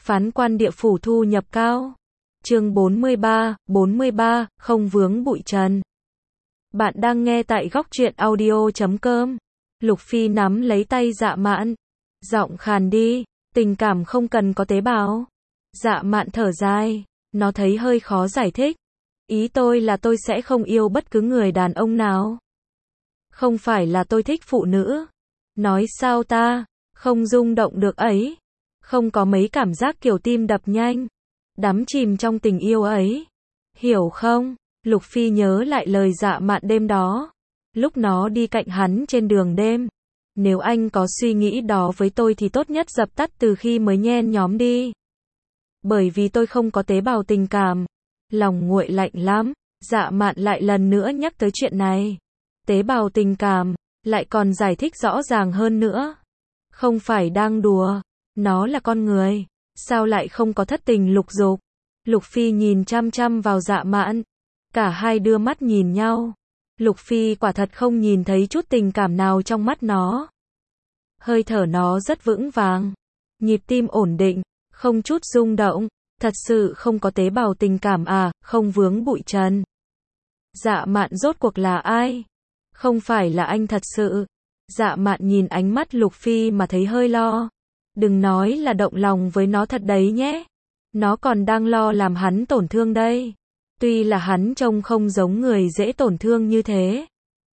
Phán quan địa phủ thu nhập cao. Chương 43, không vướng bụi trần. Bạn đang nghe tại góc truyện audio.com. Lục Phi nắm lấy tay Dạ Mạn. Giọng khàn đi, tình cảm không cần có tế bào. Dạ Mạn thở dài, nó thấy hơi khó giải thích. Ý tôi là tôi sẽ không yêu bất cứ người đàn ông nào. Không phải là tôi thích phụ nữ. Nói sao ta, không rung động được ấy. Không có mấy cảm giác kiểu tim đập nhanh. Đắm chìm trong tình yêu ấy. Hiểu không? Lục Phi nhớ lại lời Dạ Mạn đêm đó. Lúc nó đi cạnh hắn trên đường đêm. Nếu anh có suy nghĩ đó với tôi thì tốt nhất dập tắt từ khi mới nhen nhóm đi. Bởi vì tôi không có tế bào tình cảm. Lòng nguội lạnh lắm. Dạ Mạn lại lần nữa nhắc tới chuyện này. Tế bào tình cảm, lại còn giải thích rõ ràng hơn nữa. Không phải đang đùa, nó là con người, sao lại không có thất tình lục dục? Lục Phi nhìn chăm chăm vào Dạ Mạn, cả hai đưa mắt nhìn nhau. Lục Phi quả thật không nhìn thấy chút tình cảm nào trong mắt nó. Hơi thở nó rất vững vàng, nhịp tim ổn định, không chút rung động, thật sự không có tế bào tình cảm à, không vướng bụi trần. Dạ Mạn rốt cuộc là ai? Không phải là anh thật sự. Dạ Mạn nhìn ánh mắt Lục Phi mà thấy hơi lo. Đừng nói là động lòng với nó thật đấy nhé. Nó còn đang lo làm hắn tổn thương đây. Tuy là hắn trông không giống người dễ tổn thương như thế.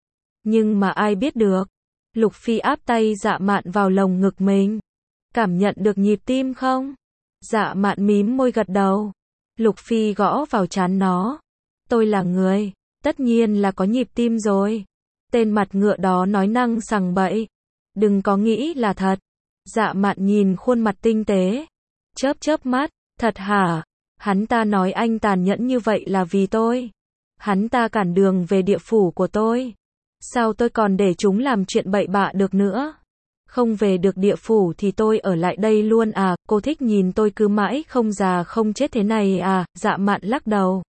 Nhưng mà ai biết được. Lục Phi áp tay Dạ Mạn vào lồng ngực mình. Cảm nhận được nhịp tim không? Dạ Mạn mím môi gật đầu. Lục Phi gõ vào trán nó. Tôi là người, tất nhiên là có nhịp tim rồi. Tên mặt ngựa đó nói năng sằng bậy. Đừng có nghĩ là thật. Dạ Mạn nhìn khuôn mặt tinh tế. Chớp chớp mắt. Thật hả? Hắn ta nói anh tàn nhẫn như vậy là vì tôi. Hắn ta cản đường về địa phủ của tôi. Sao tôi còn để chúng làm chuyện bậy bạ được nữa? Không về được địa phủ thì tôi ở lại đây luôn à? Cô thích nhìn tôi cứ mãi không già không chết thế này à? Dạ Mạn lắc đầu.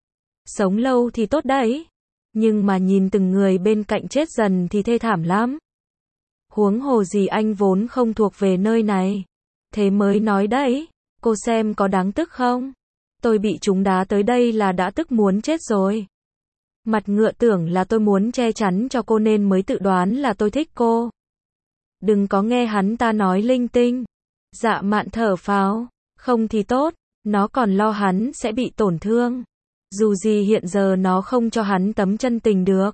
Sống lâu thì tốt đấy. Nhưng mà nhìn từng người bên cạnh chết dần thì thê thảm lắm. Huống hồ gì anh vốn không thuộc về nơi này. Thế mới nói đấy. Cô xem có đáng tức không? Tôi bị chúng đá tới đây là đã tức muốn chết rồi. Mặt ngựa tưởng là tôi muốn che chắn cho cô nên mới tự đoán là tôi thích cô. Đừng có nghe hắn ta nói linh tinh. Dạ Mạn thở phào. Không thì tốt. Nó còn lo hắn sẽ bị tổn thương. Dù gì hiện giờ nó không cho hắn tấm chân tình được.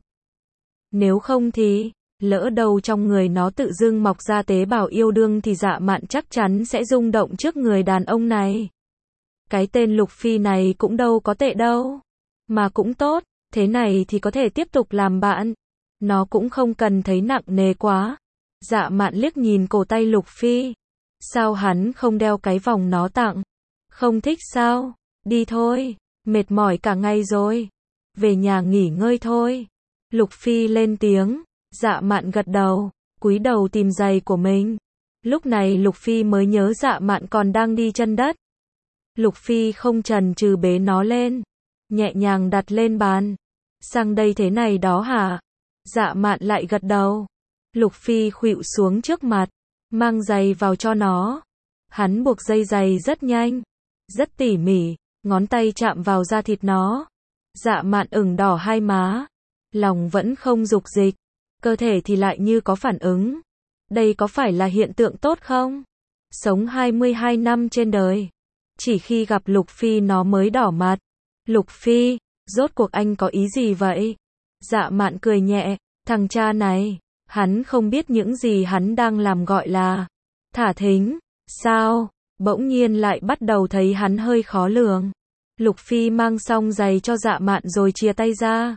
Nếu không thì, lỡ đâu trong người nó tự dưng mọc ra tế bào yêu đương thì Dạ Mạn chắc chắn sẽ rung động trước người đàn ông này. Cái tên Lục Phi này cũng đâu có tệ đâu. Mà cũng tốt, thế này thì có thể tiếp tục làm bạn. Nó cũng không cần thấy nặng nề quá. Dạ Mạn liếc nhìn cổ tay Lục Phi. Sao hắn không đeo cái vòng nó tặng? Không thích sao? Đi thôi. Mệt mỏi cả ngày rồi. Về nhà nghỉ ngơi thôi. Lục Phi lên tiếng. Dạ Mạn gật đầu, cúi đầu tìm giày của mình. Lúc này Lục Phi mới nhớ Dạ Mạn còn đang đi chân đất. Lục Phi không chần chừ bế nó lên. Nhẹ nhàng đặt lên bàn. Sang đây thế này đó hả? Dạ Mạn lại gật đầu. Lục Phi khuỵu xuống trước mặt. Mang giày vào cho nó. Hắn buộc dây giày rất nhanh. Rất tỉ mỉ. Ngón tay chạm vào da thịt nó. Dạ Mạn ửng đỏ hai má. Lòng vẫn không dục dịch. Cơ thể thì lại như có phản ứng. Đây có phải là hiện tượng tốt không? Sống 22 năm trên đời. Chỉ khi gặp Lục Phi nó mới đỏ mặt. Lục Phi, rốt cuộc anh có ý gì vậy? Dạ Mạn cười nhẹ. Thằng cha này, hắn không biết những gì hắn đang làm gọi là thả thính. Sao? Bỗng nhiên lại bắt đầu thấy hắn hơi khó lường. Lục Phi mang xong giày cho Dạ Mạn rồi chia tay ra.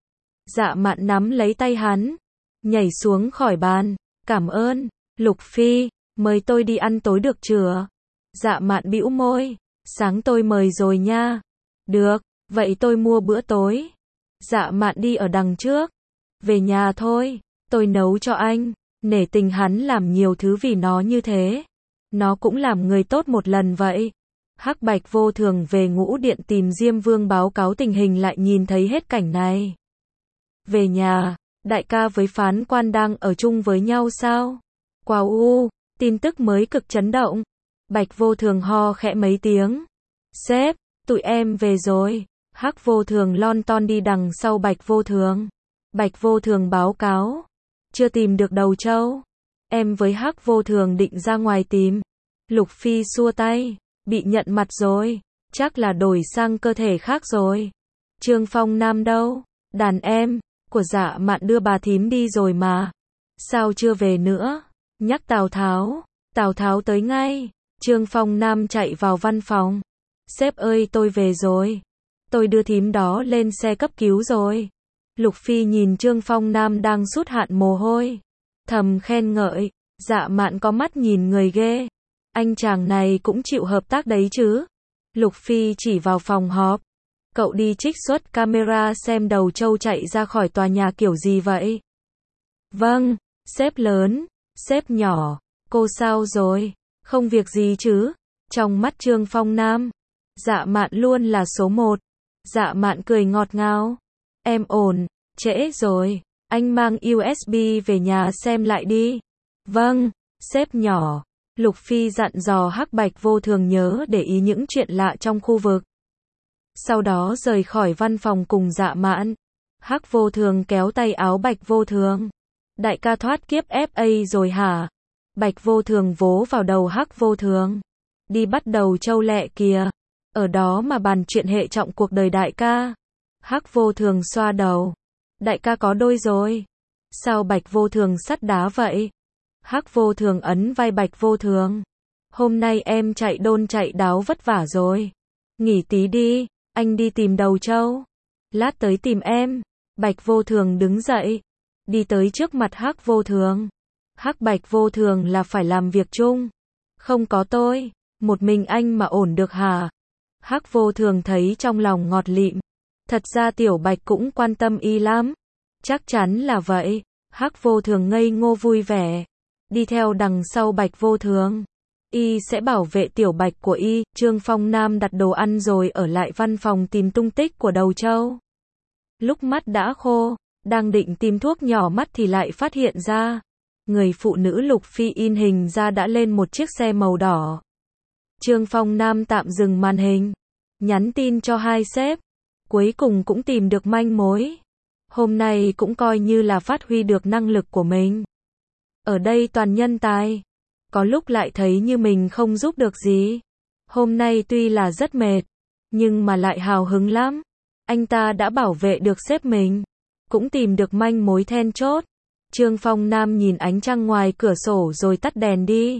Dạ Mạn nắm lấy tay hắn. Nhảy xuống khỏi bàn. Cảm ơn. Lục Phi, mời tôi đi ăn tối được chưa? Dạ Mạn bĩu môi. Sáng tôi mời rồi nha. Được, vậy tôi mua bữa tối. Dạ Mạn đi ở đằng trước. Về nhà thôi, tôi nấu cho anh. Nể tình hắn làm nhiều thứ vì nó như thế. Nó cũng làm người tốt một lần vậy. Hắc Bạch vô thường về Ngũ Điện tìm Diêm Vương báo cáo tình hình lại nhìn thấy hết cảnh này. Về nhà, đại ca với phán quan đang ở chung với nhau sao? Wow, tin tức mới cực chấn động. Bạch Vô Thường ho khẽ mấy tiếng. Sếp, tụi em về rồi. Hắc Vô Thường lon ton đi đằng sau Bạch Vô Thường. Bạch Vô Thường báo cáo. Chưa tìm được đầu trâu. Em với Hắc Vô Thường định ra ngoài tìm. Lục Phi xua tay. Bị nhận mặt rồi. Chắc là đổi sang cơ thể khác rồi. Trương Phong Nam đâu? Đàn em của Dạ Mạn đưa bà thím đi rồi mà. Sao chưa về nữa? Nhắc Tào Tháo. Tào Tháo tới ngay. Trương Phong Nam chạy vào văn phòng. Sếp ơi, tôi về rồi. Tôi đưa thím đó lên xe cấp cứu rồi. Lục Phi nhìn Trương Phong Nam đang sút hạn mồ hôi. Thầm khen ngợi. Dạ Mạn có mắt nhìn người ghê. Anh chàng này cũng chịu hợp tác đấy chứ. Lục Phi chỉ vào phòng họp. Cậu đi trích xuất camera xem đầu trâu chạy ra khỏi tòa nhà kiểu gì vậy? Vâng, sếp lớn, sếp nhỏ, cô sao rồi? Không việc gì chứ? Trong mắt Trương Phong Nam, Dạ Mạn luôn là số 1. Dạ Mạn cười ngọt ngào. Em ổn, trễ rồi, anh mang USB về nhà xem lại đi. Vâng, sếp nhỏ. Lục Phi dặn dò Hắc Bạch Vô Thường nhớ để ý những chuyện lạ trong khu vực. Sau đó rời khỏi văn phòng cùng Dạ Mạn. Hắc Vô Thường kéo tay áo Bạch Vô Thường. Đại ca thoát kiếp FA rồi hả? Bạch Vô Thường vỗ vào đầu Hắc Vô Thường. Đi bắt đầu trâu lẹ kìa. Ở đó mà bàn chuyện hệ trọng cuộc đời đại ca. Hắc Vô Thường xoa đầu. Đại ca có đôi rồi. Sao Bạch Vô Thường sắt đá vậy? Hắc Vô Thường ấn vai Bạch Vô Thường. Hôm nay em chạy đôn chạy đáo vất vả rồi. Nghỉ tí đi, anh đi tìm đầu trâu. Lát tới tìm em. Bạch Vô Thường đứng dậy. Đi tới trước mặt Hắc Vô Thường. Hắc Bạch Vô Thường là phải làm việc chung. Không có tôi, một mình anh mà ổn được hả? Hắc Vô Thường thấy trong lòng ngọt lịm. Thật ra Tiểu Bạch cũng quan tâm y lắm. Chắc chắn là vậy. Hắc Vô Thường ngây ngô vui vẻ. Đi theo đằng sau Bạch Vô Thường. Y sẽ bảo vệ Tiểu Bạch của y. Trương Phong Nam đặt đồ ăn rồi ở lại văn phòng tìm tung tích của đầu trâu. Lúc mắt đã khô, đang định tìm thuốc nhỏ mắt thì lại phát hiện ra. Người phụ nữ Lục Phi in hình ra đã lên một chiếc xe màu đỏ. Trương Phong Nam tạm dừng màn hình. Nhắn tin cho hai sếp. Cuối cùng cũng tìm được manh mối. Hôm nay cũng coi như là phát huy được năng lực của mình. Ở đây toàn nhân tài. Có lúc lại thấy như mình không giúp được gì. Hôm nay tuy là rất mệt, nhưng mà lại hào hứng lắm. Anh ta đã bảo vệ được sếp mình. Cũng tìm được manh mối then chốt. Trương Phong Nam nhìn ánh trăng ngoài cửa sổ rồi tắt đèn đi.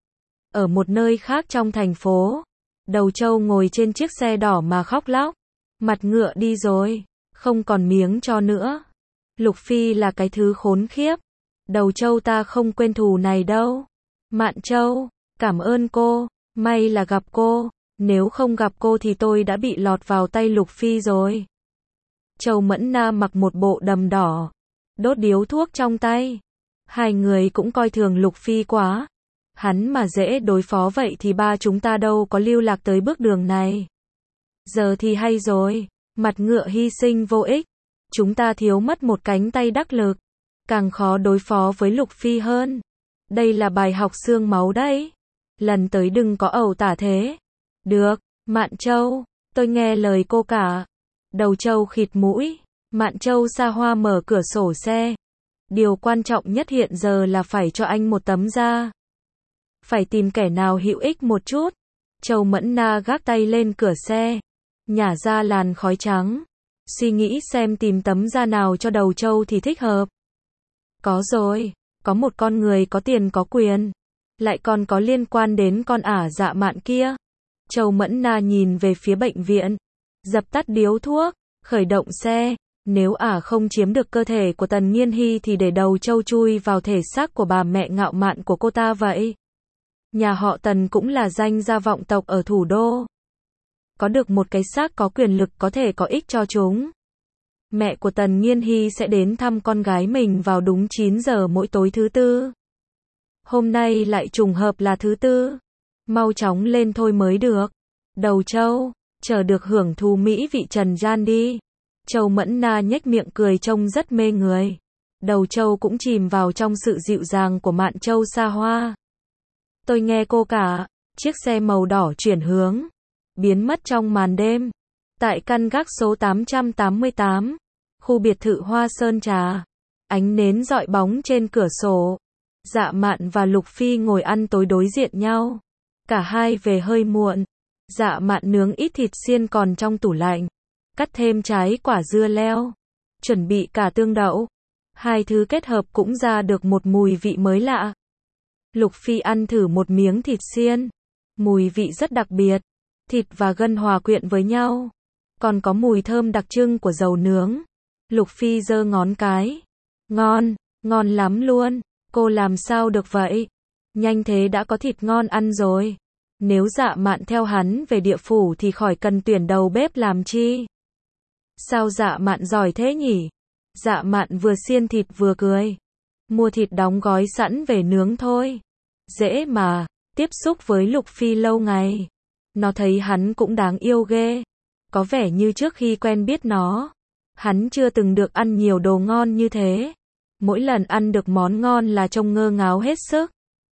Ở một nơi khác trong thành phố, đầu trâu ngồi trên chiếc xe đỏ mà khóc lóc. Mặt ngựa đi rồi, không còn miếng cho nữa. Lục Phi là cái thứ khốn khiếp. Đầu trâu ta không quên thù này đâu. Mạn Châu, cảm ơn cô, may là gặp cô. Nếu không gặp cô thì tôi đã bị lọt vào tay Lục Phi rồi. Châu Mẫn Na mặc một bộ đầm đỏ, đốt điếu thuốc trong tay. Hai người cũng coi thường Lục Phi quá. Hắn mà dễ đối phó vậy thì ba chúng ta đâu có lưu lạc tới bước đường này. Giờ thì hay rồi, mặt ngựa hy sinh vô ích. Chúng ta thiếu mất một cánh tay đắc lực. Càng khó đối phó với Lục Phi hơn. Đây là bài học xương máu đấy. Lần tới đừng có ẩu tả thế. Được, Mạn Châu, tôi nghe lời cô cả. Đầu trâu khịt mũi. Mạn Châu xa hoa mở cửa sổ xe. Điều quan trọng nhất hiện giờ là phải cho anh một tấm da. Phải tìm kẻ nào hữu ích một chút. Châu Mẫn Na gác tay lên cửa xe. Nhả ra làn khói trắng. Suy nghĩ xem tìm tấm da nào cho đầu trâu thì thích hợp. Có rồi, có một con người có tiền có quyền. Lại còn có liên quan đến con ả Dạ Mạn kia. Châu Mẫn Na nhìn về phía bệnh viện. Dập tắt điếu thuốc, khởi động xe. Nếu ả không chiếm được cơ thể của Tần Nghiên Hy thì để đầu trâu chui vào thể xác của bà mẹ ngạo mạn của cô ta vậy. Nhà họ Tần cũng là danh gia vọng tộc ở thủ đô. Có được một cái xác có quyền lực có thể có ích cho chúng. Mẹ của Tần Nghiên Hy sẽ đến thăm con gái mình vào đúng 9 giờ mỗi tối thứ tư. Hôm nay lại trùng hợp là thứ tư. Mau chóng lên thôi mới được. Đầu trâu, chờ được hưởng thụ mỹ vị trần gian đi. Châu Mẫn Na nhếch miệng cười trông rất mê người. Đầu trâu cũng chìm vào trong sự dịu dàng của Mạn Châu xa hoa. Tôi nghe cô cả. Chiếc xe màu đỏ chuyển hướng, biến mất trong màn đêm. Tại căn gác số 888, khu biệt thự Hoa Sơn Trà, ánh nến dọi bóng trên cửa sổ. Dạ Mạn và Lục Phi ngồi ăn tối đối diện nhau. Cả hai về hơi muộn. Dạ Mạn nướng ít thịt xiên còn trong tủ lạnh, cắt thêm trái quả dưa leo, chuẩn bị cả tương đậu. Hai thứ kết hợp cũng ra được một mùi vị mới lạ. Lục Phi ăn thử một miếng thịt xiên, mùi vị rất đặc biệt, thịt và gân hòa quyện với nhau, còn có mùi thơm đặc trưng của dầu nướng. Lục Phi giơ ngón cái. Ngon, ngon lắm luôn, cô làm sao được vậy? Nhanh thế đã có thịt ngon ăn rồi. Nếu Dạ Mạn theo hắn về địa phủ thì khỏi cần tuyển đầu bếp làm chi. Sao Dạ Mạn giỏi thế nhỉ? Dạ Mạn vừa xiên thịt vừa cười. Mua thịt đóng gói sẵn về nướng thôi. Dễ mà, tiếp xúc với Lục Phi lâu ngày. Nó thấy hắn cũng đáng yêu ghê. Có vẻ như trước khi quen biết nó, hắn chưa từng được ăn nhiều đồ ngon như thế. Mỗi lần ăn được món ngon là trông ngơ ngáo hết sức.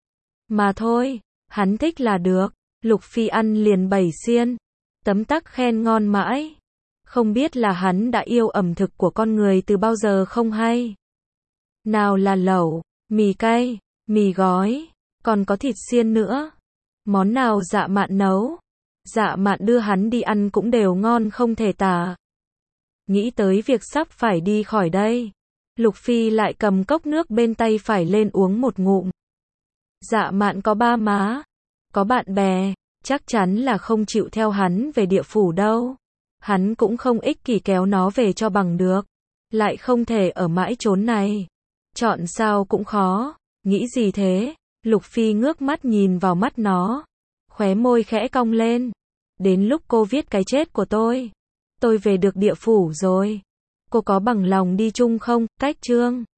Mà thôi, hắn thích là được. Lục Phi ăn liền 7 xiên, tấm tắc khen ngon mãi. Không biết là hắn đã yêu ẩm thực của con người từ bao giờ không hay. Nào là lẩu, mì cay, mì gói, còn có thịt xiên nữa. Món nào Dạ Mạn nấu, Dạ Mạn đưa hắn đi ăn cũng đều ngon không thể tả. Nghĩ tới việc sắp phải đi khỏi đây, Lục Phi lại cầm cốc nước bên tay phải lên uống một ngụm. Dạ Mạn có ba má, có bạn bè, chắc chắn là không chịu theo hắn về địa phủ đâu. Hắn cũng không ích kỷ kéo nó về cho bằng được. Lại không thể ở mãi chốn này. Chọn sao cũng khó. Nghĩ gì thế? Lục Phi ngước mắt nhìn vào mắt nó. Khóe môi khẽ cong lên. Đến lúc cô viết cái chết của tôi về được địa phủ rồi. Cô có bằng lòng đi chung không? Cách chương